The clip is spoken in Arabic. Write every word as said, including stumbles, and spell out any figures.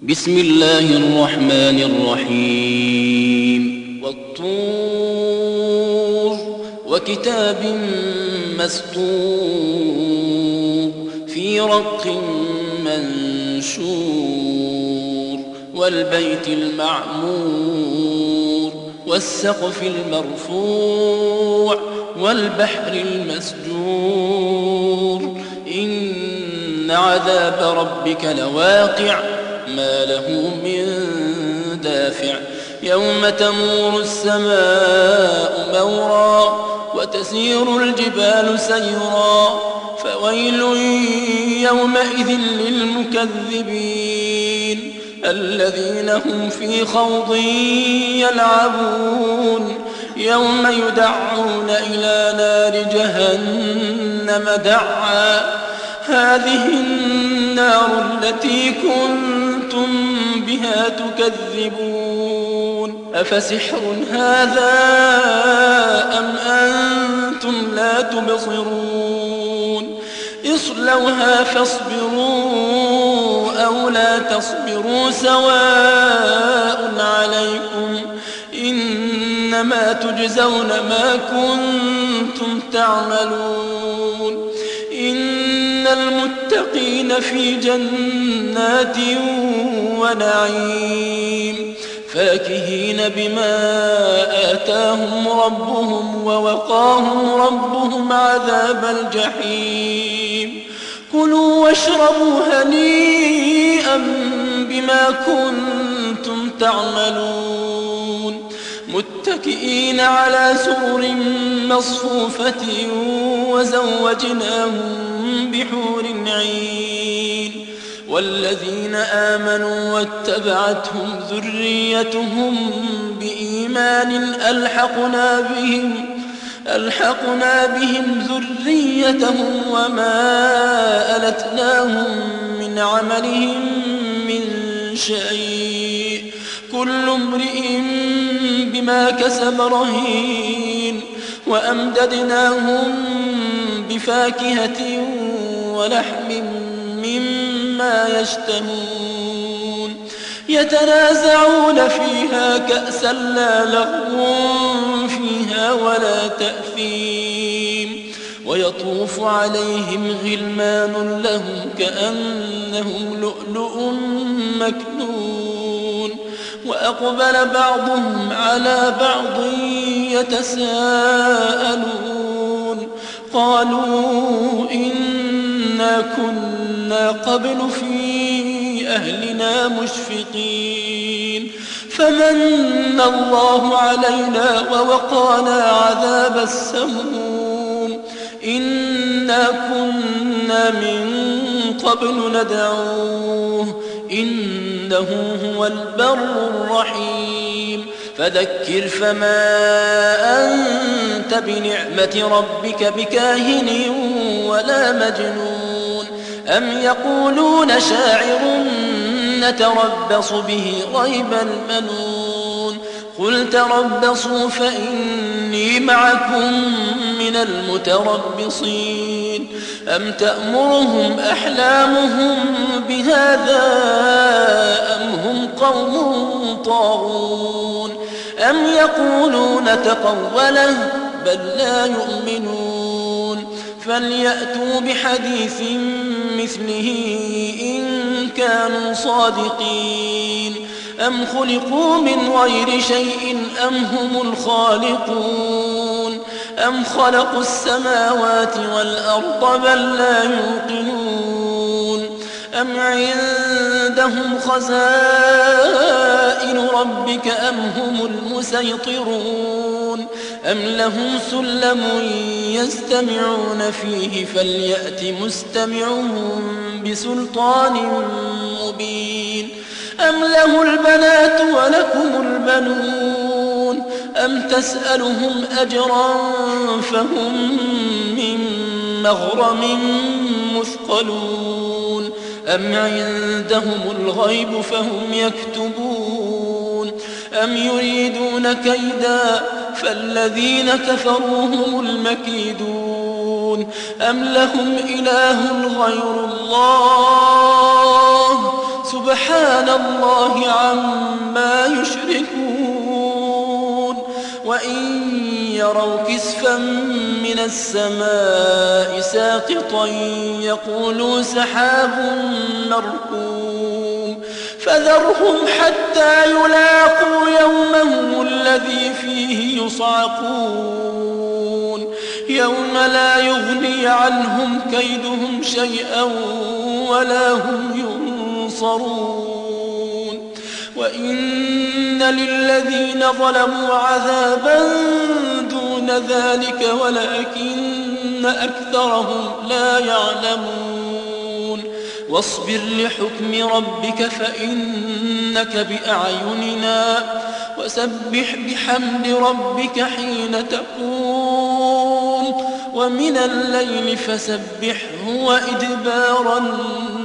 بسم الله الرحمن الرحيم والطور وكتاب مسطور في رق منشور والبيت المعمور والسقف المرفوع والبحر المسجور إن عذاب ربك لواقع ما له من دافع يوم تمور السماء مورا وتسير الجبال سيرا فويل يومئذ للمكذبين الذين هم في خوض يلعبون يوم يدعون إلى نار جهنم دعا هذه النار التي كنتم بها تكذبون أفسحر هذا أم أنتم لا تبصرون اصلوها فاصبروا أو لا تصبروا سواء عليكم إنما تجزون ما كنتم تعملون إن المتقين في جنات ونعيم فاكهين بما آتاهم ربهم ووقاهم ربهم عذاب الجحيم كلوا واشربوا هنيئا بما كنتم تعملون متكئين على سرر مصفوفة وزوجناهم بحور عين والذين آمنوا واتبعتهم ذريتهم بإيمان ألحقنا بهم ألحقنا بهم ذريتهم وما ألتناهم من عملهم من شيء كل امرئ بما كسب رهين وأمددناهم بفاكهة ولحم مما يشتهون يتنازعون فيها كأسا لا لغو فيها ولا تأثيم ويطوف عليهم غلمان لهم كأنهم لؤلؤ مكنون وأقبل بعضهم على بعض يتساءلون قالوا إنا كنا قبل في أهلنا مشفقين فمن الله علينا ووقانا عذاب السموم إنا كنا من قبل ندعوه إنه هو البر الرحيم فذكر فما أنت بنعمة ربك بكاهن ولا مجنون أم يقولون شاعر نتربص به ريب المنون قل تربصوا فإني معكم من المتربصين أم تأمرهم أحلامهم بهذا أم هم قوم طاغون أم يقولون تقوله بل لا يؤمنون فليأتوا بحديث مثله إن كانوا صادقين أم خلقوا من غير شيء أم هم الخالقون أم خلقوا السماوات والأرض بل لا يوقنون أم عندهم خزائن ربك أم هم المسيطرون أم لهم سلم يستمعون فيه فليأت مستمعهم بسلطان مبين أم له البنات ولكم البنون أم تسألهم أجرا فهم من مغرم مثقلون أم عندهم الغيب فهم يكتبون أم يريدون كيدا فالذين كفروا هم المكيدون أم لهم إله غير الله سبحان الله عما يشركون وإن يروا كسفا من السماء ساقطا يقولوا سحاب مركوم فذرهم حتى يلاقوا يومهم الذي فيه يصعقون يوم لا يغني عنهم كيدهم شيئا ولا هم ينصرون وإن للذين ظلموا عذابا دون ذلك ولكن أكثرهم لا يعلمون واصبر لحكم ربك فإنك بأعيننا وسبح بحمد ربك حين تقوم ومن الليل فسبحه وإدبار النجوم